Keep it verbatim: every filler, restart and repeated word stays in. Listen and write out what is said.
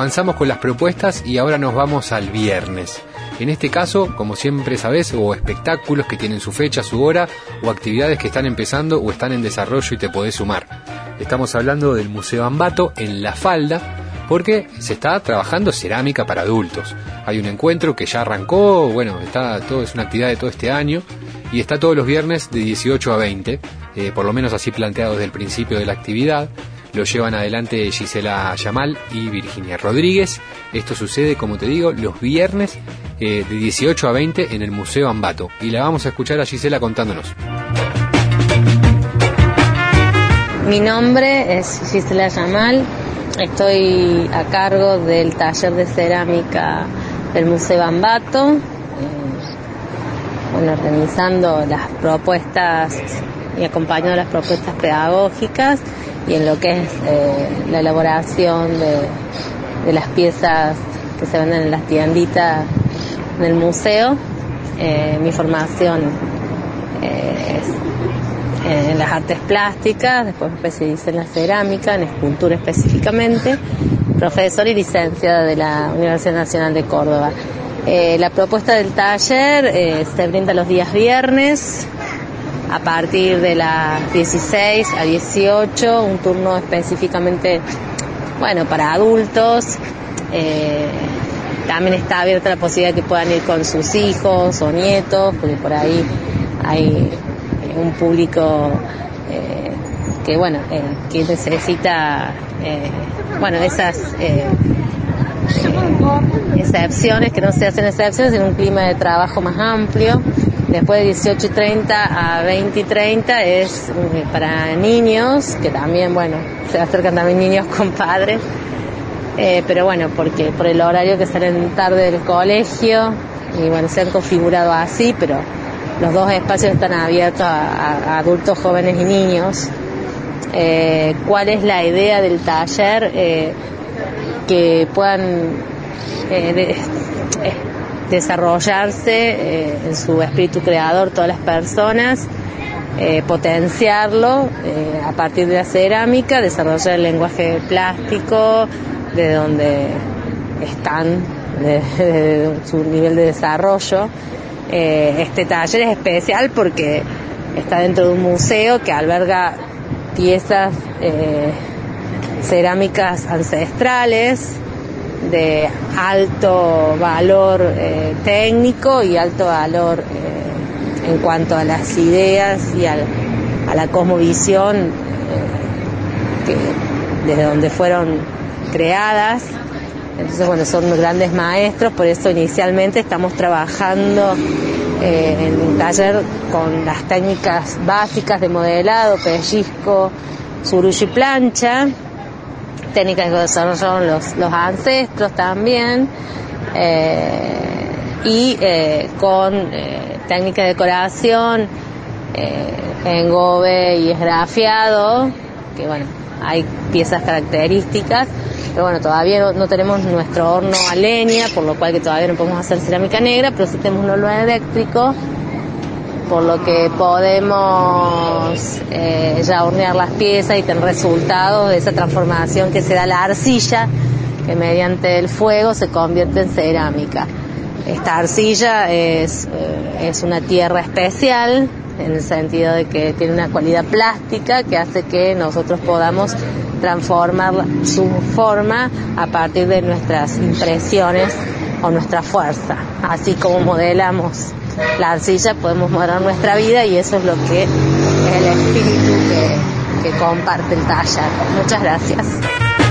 avanzamos con las propuestas y ahora nos vamos al viernes. En este caso, como siempre sabés, o espectáculos que tienen su fecha, su hora, o actividades que están empezando o están en desarrollo y te podés sumar. Estamos hablando del Museo Ambato en La Falda, porque se está trabajando cerámica para adultos. Hay un encuentro que ya arrancó, bueno, está todo, es una actividad de todo este año, y está todos los viernes de dieciocho a veinte, eh, por lo menos así planteado desde el principio de la actividad. Lo llevan adelante Gisela Yamal y Virginia Rodríguez. Esto sucede, como te digo, los viernes eh, de dieciocho a veinte en el Museo Ambato. Y la vamos a escuchar a Gisela contándonos. Mi nombre es Gisela Yamal. Estoy a cargo del taller de cerámica del Museo Ambato. Eh, bueno, organizando las propuestas y acompañando las propuestas pedagógicas y en lo que es eh, la elaboración de, de las piezas que se venden en las tienditas del museo. Eh, mi formación eh, es en las artes plásticas, después me especialicé en la cerámica, en escultura específicamente, profesora y licenciada de la Universidad Nacional de Córdoba. Eh, la propuesta del taller eh, se brinda los días viernes, a partir de las dieciséis a dieciocho, un turno específicamente, bueno, para adultos. Eh, también está abierta la posibilidad de que puedan ir con sus hijos o nietos, porque por ahí hay un público eh, que, bueno, eh, que necesita, eh, bueno, esas eh, eh, excepciones, que no se hacen excepciones en un clima de trabajo más amplio. Después de dieciocho y treinta a veinte y treinta es eh, para niños, que también, bueno, se acercan también niños con padres, eh, pero bueno, porque por el horario que salen tarde del colegio, y bueno, se han configurado así, pero los dos espacios están abiertos a, a adultos, jóvenes y niños. Eh, ¿Cuál es la idea del taller? Eh, que puedan eh, de, eh, desarrollarse eh, en su espíritu creador todas las personas, eh, potenciarlo eh, a partir de la cerámica, desarrollar el lenguaje plástico de donde están, de, de su nivel de desarrollo. Eh, este taller es especial porque está dentro de un museo que alberga piezas eh, cerámicas ancestrales de alto valor eh, técnico y alto valor eh, en cuanto a las ideas y al, a la cosmovisión eh, que, desde donde fueron creadas. Entonces, bueno, son grandes maestros, por eso inicialmente estamos trabajando eh, en un taller con las técnicas básicas de modelado, pellizco, surullo y plancha, técnicas que desarrollaron los, los ancestros también, eh, y eh, con eh, técnica de decoración, eh, engobe y esgrafiado, que bueno, hay piezas características, pero bueno, todavía no, no tenemos nuestro horno a leña, por lo cual que todavía no podemos hacer cerámica negra, pero sí tenemos un horno eléctrico, por lo que podemos eh, ya hornear las piezas y tener resultados de esa transformación que se da la arcilla, que mediante el fuego se convierte en cerámica. Esta arcilla es, eh, es una tierra especial, en el sentido de que tiene una cualidad plástica que hace que nosotros podamos transformar su forma a partir de nuestras impresiones o nuestra fuerza. Así como modelamos la arcilla, podemos modelar nuestra vida, y eso es lo que es el espíritu que, que comparte el taller. Muchas gracias.